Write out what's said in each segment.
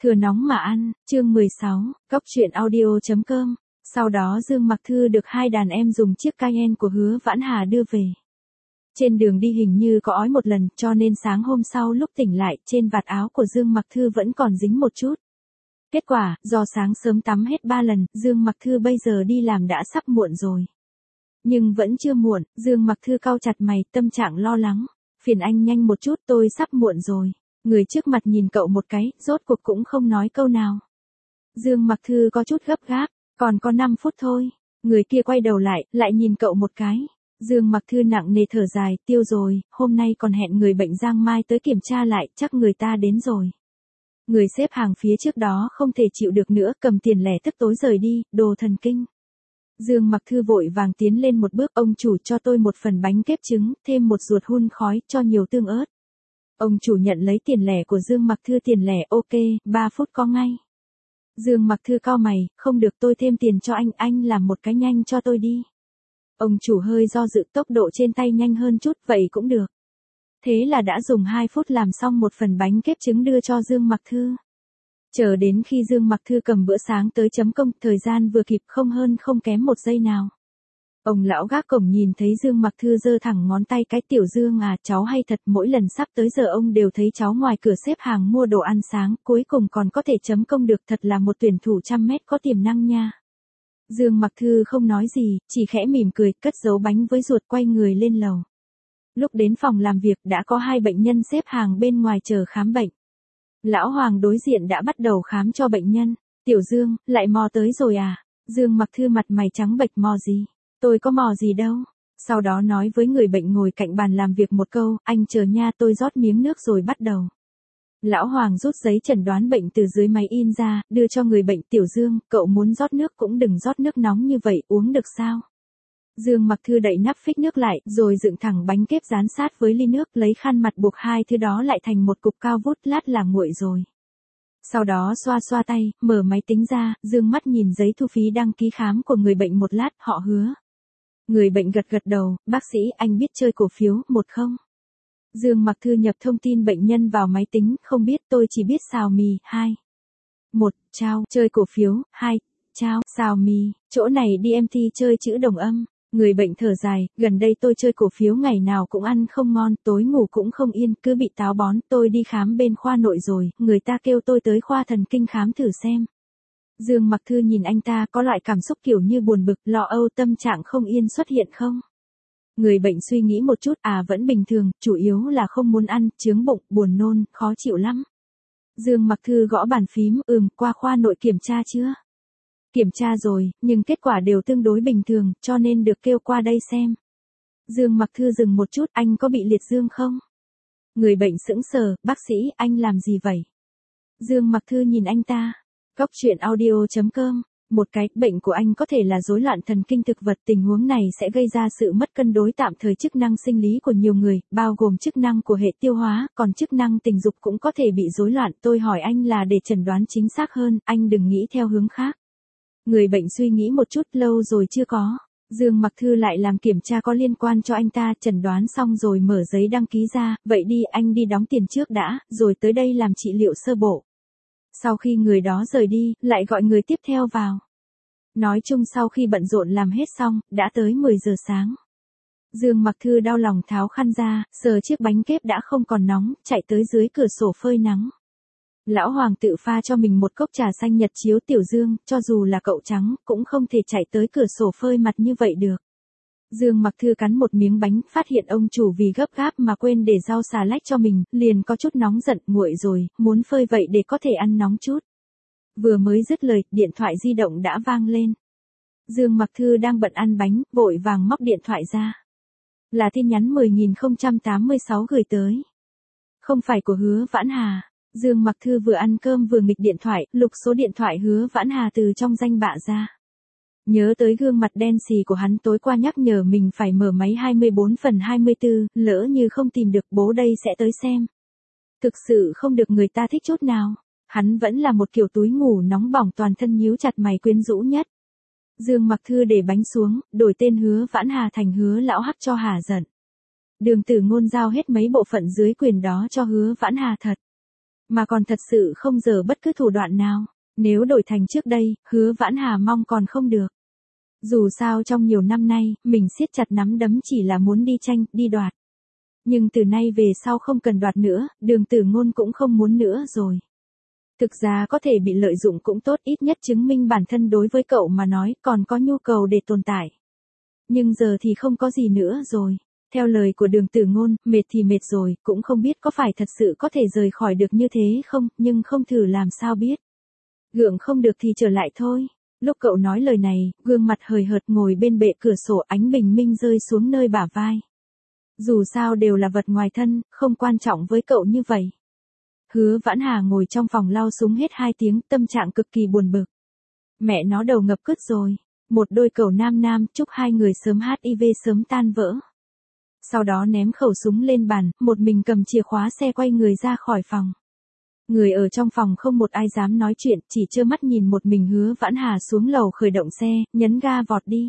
Thừa nóng mà ăn, chương 16, Cóc truyện audio.com. Sau đó Dương Mặc Thư được hai đàn em dùng chiếc Cayenne của Hứa Vãn Hà đưa về. Trên đường đi hình như có ói một lần, cho nên sáng hôm sau lúc tỉnh lại, trên vạt áo của Dương Mặc Thư vẫn còn dính một chút. Kết quả, do sáng sớm tắm hết 3 lần, Dương Mặc Thư bây giờ đi làm đã sắp muộn rồi. Nhưng vẫn chưa muộn, Dương Mặc Thư cau chặt mày, tâm trạng lo lắng. Phiền anh nhanh một chút, tôi sắp muộn rồi. Người trước mặt nhìn cậu một cái, rốt cuộc cũng không nói câu nào. Dương Mặc Thư có chút gấp gáp, còn có 5 phút thôi. Người kia quay đầu lại nhìn cậu một cái. Dương Mặc Thư nặng nề thở dài, tiêu rồi, hôm nay còn hẹn người bệnh Giang Mai tới kiểm tra lại, chắc người ta đến rồi. Người xếp hàng phía trước đó không thể chịu được nữa, cầm tiền lẻ tức tối rời đi, đồ thần kinh. Dương Mặc Thư vội vàng tiến lên một bước, ông chủ cho tôi một phần bánh kếp trứng, thêm một ruột hun khói, cho nhiều tương ớt. Ông chủ nhận lấy tiền lẻ của Dương Mặc Thư, tiền lẻ, ok, 3 phút có ngay. Dương Mặc Thư cau mày, không được, tôi thêm tiền cho anh làm một cái nhanh cho tôi đi. Ông chủ hơi do dự, tốc độ trên tay nhanh hơn chút, vậy cũng được. Thế là đã dùng 2 phút làm xong một phần bánh kếp trứng đưa cho Dương Mặc Thư. Chờ đến khi Dương Mặc Thư cầm bữa sáng tới chấm công, thời gian vừa kịp, không hơn không kém một giây nào. Ông lão gác cổng nhìn thấy Dương Mặc Thư giơ thẳng ngón tay, cái tiểu Dương à, cháu hay thật, mỗi lần sắp tới giờ ông đều thấy cháu ngoài cửa xếp hàng mua đồ ăn sáng, cuối cùng còn có thể chấm công được, thật là một tuyển thủ 100 mét có tiềm năng nha. Dương Mặc Thư không nói gì, chỉ khẽ mỉm cười, cất giấu bánh với ruột, quay người lên lầu. Lúc đến phòng làm việc đã có 2 bệnh nhân xếp hàng bên ngoài chờ khám bệnh. Lão Hoàng đối diện đã bắt đầu khám cho bệnh nhân. Tiểu Dương, lại mò tới rồi à? Dương Mặc Thư mặt mày trắng bệch, mò gì? Tôi có mò gì đâu. Sau đó nói với người bệnh ngồi cạnh bàn làm việc một câu, anh chờ nha, tôi rót miếng nước rồi bắt đầu. Lão Hoàng rút giấy chẩn đoán bệnh từ dưới máy in ra, đưa cho người bệnh. Tiểu Dương, cậu muốn rót nước cũng đừng rót nước nóng như vậy, uống được sao? Dương Mặc Thư đậy nắp phích nước lại, rồi dựng thẳng bánh kếp dán sát với ly nước, lấy khăn mặt buộc hai thứ đó lại thành một cục cao vút, lát là nguội rồi. Sau đó xoa xoa tay, mở máy tính ra, dương mắt nhìn giấy thu phí đăng ký khám của người bệnh một lát, họ Hứa. Người bệnh gật gật đầu, bác sĩ, anh biết chơi cổ phiếu, 1 không? Dương Mặc Thư nhập thông tin bệnh nhân vào máy tính, không biết, tôi chỉ biết xào mì, 2. 1, chao, chơi cổ phiếu, 2, chao, xào mì, chỗ này DMT chơi chữ đồng âm. Người bệnh thở dài, gần đây tôi chơi cổ phiếu ngày nào cũng ăn không ngon, tối ngủ cũng không yên, cứ bị táo bón, tôi đi khám bên khoa nội rồi, người ta kêu tôi tới khoa thần kinh khám thử xem. Dương Mặc Thư nhìn anh ta, có loại cảm xúc kiểu như buồn bực, lo âu, tâm trạng không yên xuất hiện không? Người bệnh suy nghĩ một chút, vẫn bình thường, chủ yếu là không muốn ăn, chướng bụng, buồn nôn, khó chịu lắm. Dương Mặc Thư gõ bàn phím, qua khoa nội kiểm tra chưa? Kiểm tra rồi, nhưng kết quả đều tương đối bình thường, cho nên được kêu qua đây xem. Dương Mặc Thư dừng một chút, anh có bị liệt dương không? Người bệnh sững sờ, bác sĩ, anh làm gì vậy? Dương Mặc Thư nhìn anh ta. Cóc truyện audio.com. Một cái, bệnh của anh có thể là rối loạn thần kinh thực vật, tình huống này sẽ gây ra sự mất cân đối tạm thời chức năng sinh lý của nhiều người, bao gồm chức năng của hệ tiêu hóa, còn chức năng tình dục cũng có thể bị rối loạn. Tôi hỏi anh là để chẩn đoán chính xác hơn, anh đừng nghĩ theo hướng khác. Người bệnh suy nghĩ một chút, lâu rồi chưa có. Dương Mặc Thư lại làm kiểm tra có liên quan cho anh ta, chẩn đoán xong rồi mở giấy đăng ký ra, vậy đi, anh đi đóng tiền trước đã, rồi tới đây làm trị liệu sơ bộ. Sau khi người đó rời đi, lại gọi người tiếp theo vào. Nói chung sau khi bận rộn làm hết xong, đã tới 10 giờ sáng. Dương Mặc Thư đau lòng tháo khăn ra, sờ chiếc bánh kếp đã không còn nóng, chạy tới dưới cửa sổ phơi nắng. Lão Hoàng tự pha cho mình một cốc trà xanh Nhật chiếu. Tiểu Dương, cho dù là cậu trắng, cũng không thể chạy tới cửa sổ phơi mặt như vậy được. Dương Mặc Thư cắn một miếng bánh, phát hiện ông chủ vì gấp gáp mà quên để rau xà lách cho mình, liền có chút nóng giận, nguội rồi, muốn phơi vậy để có thể ăn nóng chút. Vừa mới dứt lời, điện thoại di động đã vang lên. Dương Mặc Thư đang bận ăn bánh, vội vàng móc điện thoại ra. Là tin nhắn 10.086 gửi tới. Không phải của Hứa Vãn Hà. Dương Mặc Thư vừa ăn cơm vừa nghịch điện thoại, lục số điện thoại Hứa Vãn Hà từ trong danh bạ ra. Nhớ tới gương mặt đen xì của hắn tối qua nhắc nhở mình phải mở máy 24/24, lỡ như không tìm được, bố đây sẽ tới xem. Thực sự không được người ta thích chút nào. Hắn vẫn là một kiểu túi ngủ nóng bỏng, toàn thân nhíu chặt mày quyến rũ nhất. Dương Mặc Thư để bánh xuống, đổi tên Hứa Vãn Hà thành Hứa Lão Hắc cho hà giận. Đường Tử Ngôn giao hết mấy bộ phận dưới quyền đó cho Hứa Vãn Hà thật. Mà còn thật sự không dở bất cứ thủ đoạn nào. Nếu đổi thành trước đây, Hứa Vãn Hà mong còn không được. Dù sao trong nhiều năm nay, mình siết chặt nắm đấm chỉ là muốn đi tranh, đi đoạt. Nhưng từ nay về sau không cần đoạt nữa, Đường Tử Ngôn cũng không muốn nữa rồi. Thực ra có thể bị lợi dụng cũng tốt, ít nhất chứng minh bản thân đối với cậu mà nói còn có nhu cầu để tồn tại. Nhưng giờ thì không có gì nữa rồi. Theo lời của Đường Tử Ngôn, mệt thì mệt rồi, cũng không biết có phải thật sự có thể rời khỏi được như thế không, nhưng không thử làm sao biết. Gượng không được thì trở lại thôi. Lúc cậu nói lời này, gương mặt hời hợt ngồi bên bệ cửa sổ, ánh bình minh rơi xuống nơi bả vai. Dù sao đều là vật ngoài thân, không quan trọng với cậu như vậy. Hứa Vãn Hà ngồi trong phòng lau súng hết 2 tiếng, tâm trạng cực kỳ buồn bực. Mẹ nó đầu ngập cứt rồi. Một đôi cầu nam nam, chúc hai người sớm HIV sớm tan vỡ. Sau đó ném khẩu súng lên bàn, một mình cầm chìa khóa xe quay người ra khỏi phòng. Người ở trong phòng không một ai dám nói chuyện, chỉ trơ mắt nhìn một mình Hứa Vãn Hà xuống lầu khởi động xe, nhấn ga vọt đi.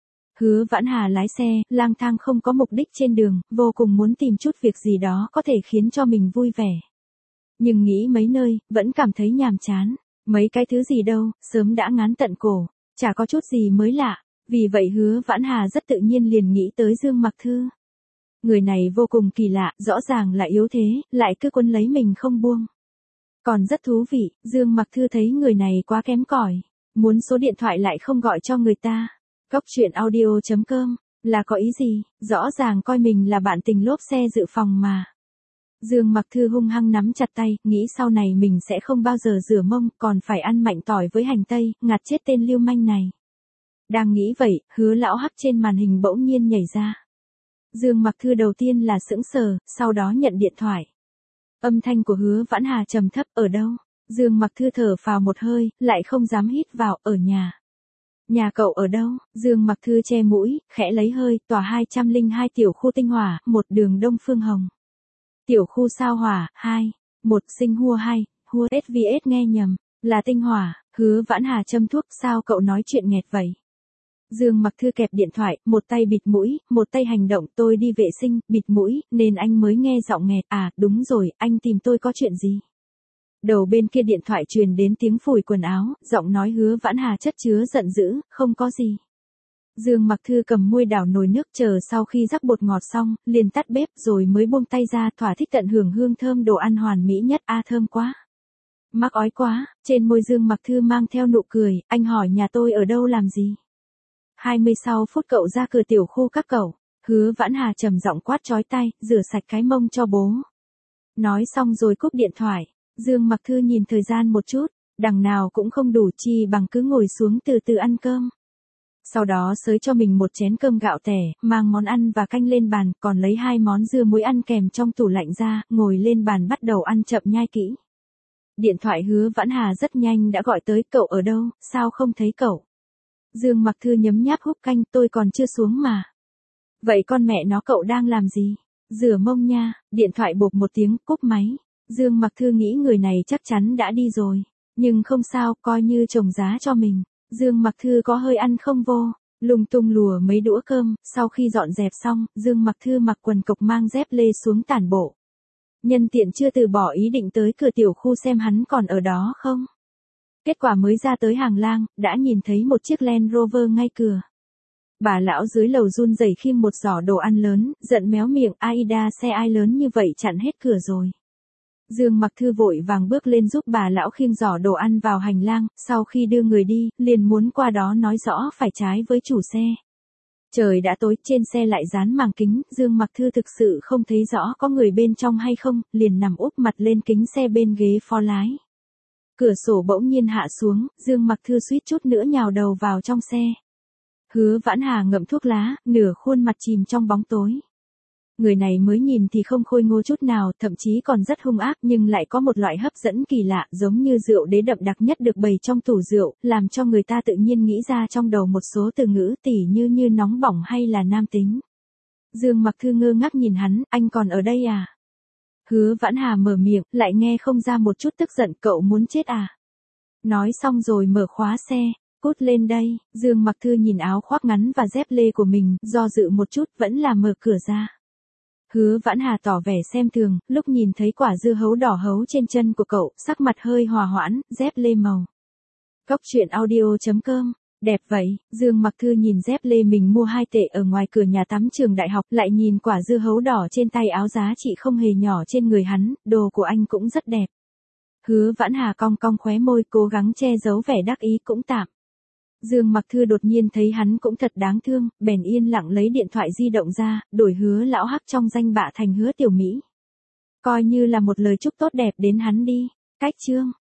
Hứa Vãn Hà lái xe, lang thang không có mục đích trên đường, vô cùng muốn tìm chút việc gì đó có thể khiến cho mình vui vẻ. Nhưng nghĩ mấy nơi, vẫn cảm thấy nhàm chán. Mấy cái thứ gì đâu, sớm đã ngán tận cổ, chả có chút gì mới lạ. Vì vậy Hứa Vãn Hà rất tự nhiên liền nghĩ tới Dương Mặc Thư. Người này vô cùng kỳ lạ, rõ ràng là yếu thế, lại cứ quấn lấy mình không buông. Còn rất thú vị, Dương Mặc Thư thấy người này quá kém cỏi, muốn số điện thoại lại không gọi cho người ta. Cóc truyện audio.com, là có ý gì, rõ ràng coi mình là bạn tình lốp xe dự phòng mà. Dương Mặc Thư hung hăng nắm chặt tay, nghĩ sau này mình sẽ không bao giờ rửa mông, còn phải ăn mạnh tỏi với hành tây, ngạt chết tên lưu manh này. Đang nghĩ vậy, Hứa lão hắc trên màn hình bỗng nhiên nhảy ra. Dương Mặc Thư đầu tiên là sững sờ, sau đó nhận điện thoại. Âm thanh của Hứa Vãn Hà trầm thấp, ở đâu? Dương Mặc Thư thở phào một hơi, lại không dám hít vào, ở nhà. Nhà cậu ở đâu? Dương Mặc Thư che mũi, khẽ lấy hơi, tòa 202 tiểu khu Tinh Hỏa, 1 đường Đông Phương Hồng. Tiểu khu Sao Hỏa, 2, 1 Sinh Hua 2, Hua SVS nghe nhầm, là Tinh Hỏa. Hứa Vãn Hà châm thuốc, sao cậu nói chuyện nghẹt vậy? Dương Mặc Thư kẹp điện thoại, một tay bịt mũi, một tay hành động, tôi đi vệ sinh, bịt mũi, nên anh mới nghe giọng nghẹt, à, đúng rồi, anh tìm tôi có chuyện gì? Đầu bên kia điện thoại truyền đến tiếng phủi quần áo, giọng nói Hứa Vãn Hà chất chứa giận dữ, không có gì. Dương Mặc Thư cầm muôi đảo nồi nước, chờ sau khi rắc bột ngọt xong, liền tắt bếp rồi mới buông tay ra, thỏa thích tận hưởng hương thơm đồ ăn hoàn mỹ nhất, a thơm quá. Mắc ói quá, trên môi Dương Mặc Thư mang theo nụ cười, anh hỏi nhà tôi ở đâu làm gì? 26 phút cậu ra cửa tiểu khu các cậu. Hứa Vãn Hà trầm giọng quát chói tai, rửa sạch cái mông cho bố. Nói xong rồi cúp điện thoại. Dương Mặc Thư nhìn thời gian một chút, đằng nào cũng không đủ, chi bằng cứ ngồi xuống từ từ ăn cơm. Sau đó xới cho mình một chén cơm gạo tẻ, mang món ăn và canh lên bàn, còn lấy 2 món dưa muối ăn kèm trong tủ lạnh ra, ngồi lên bàn bắt đầu ăn chậm nhai kỹ. Điện thoại Hứa Vãn Hà rất nhanh đã gọi tới, cậu ở đâu, sao không thấy cậu? Dương Mặc Thư nhấm nháp húp canh, tôi còn chưa xuống mà. Vậy con mẹ nó cậu đang làm gì? Rửa mông nha. Điện thoại bộp một tiếng, cúp máy. Dương Mặc Thư nghĩ người này chắc chắn đã đi rồi. Nhưng không sao, coi như trồng giá cho mình. Dương Mặc Thư có hơi ăn không vô, lung tung lùa mấy đũa cơm, sau khi dọn dẹp xong, Dương Mặc Thư mặc quần cộc mang dép lê xuống tản bộ. Nhân tiện chưa từ bỏ ý định tới cửa tiểu khu xem hắn còn ở đó không. Kết quả mới ra tới hàng lang, đã nhìn thấy một chiếc Land Rover ngay cửa. Bà lão dưới lầu run rẩy khiêng một giỏ đồ ăn lớn, giận méo miệng, Aida xe ai lớn như vậy chặn hết cửa rồi. Dương Mặc Thư vội vàng bước lên giúp bà lão khiêng giỏ đồ ăn vào hành lang, sau khi đưa người đi, liền muốn qua đó nói rõ phải trái với chủ xe. Trời đã tối, trên xe lại dán màng kính, Dương Mặc Thư thực sự không thấy rõ có người bên trong hay không, liền nằm úp mặt lên kính xe bên ghế phó lái. Cửa sổ bỗng nhiên hạ xuống, Dương Mặc Thư suýt chút nữa nhào đầu vào trong xe. Hứa Vãn Hà ngậm thuốc lá, nửa khuôn mặt chìm trong bóng tối. Người này mới nhìn thì không khôi ngô chút nào, thậm chí còn rất hung ác, nhưng lại có một loại hấp dẫn kỳ lạ, giống như rượu đế đậm đặc nhất được bày trong tủ rượu, làm cho người ta tự nhiên nghĩ ra trong đầu một số từ ngữ tỉ như nóng bỏng hay là nam tính. Dương Mặc Thư ngơ ngác nhìn hắn, anh còn ở đây à? Hứa Vãn Hà mở miệng, lại nghe không ra một chút tức giận, cậu muốn chết à? Nói xong rồi mở khóa xe, cút lên đây. Dương Mặc Thư nhìn áo khoác ngắn và dép lê của mình, do dự một chút, vẫn là mở cửa ra. Hứa Vãn Hà tỏ vẻ xem thường, lúc nhìn thấy quả dưa hấu đỏ hấu trên chân của cậu, sắc mặt hơi hòa hoãn, dép lê màu. Cốc truyện audio.com. Đẹp vậy, Dương Mặc Thư nhìn dép lê mình mua 2 tệ ở ngoài cửa nhà tắm trường đại học, lại nhìn quả dưa hấu đỏ trên tay áo giá trị không hề nhỏ trên người hắn, đồ của anh cũng rất đẹp. Hứa Vãn Hà cong cong khóe môi, cố gắng che giấu vẻ đắc ý cũng tạm. Dương Mặc Thư đột nhiên thấy hắn cũng thật đáng thương, bèn yên lặng lấy điện thoại di động ra, đổi Hứa Lão Hắc trong danh bạ thành Hứa Tiểu Mỹ. Coi như là một lời chúc tốt đẹp đến hắn đi. Cách chương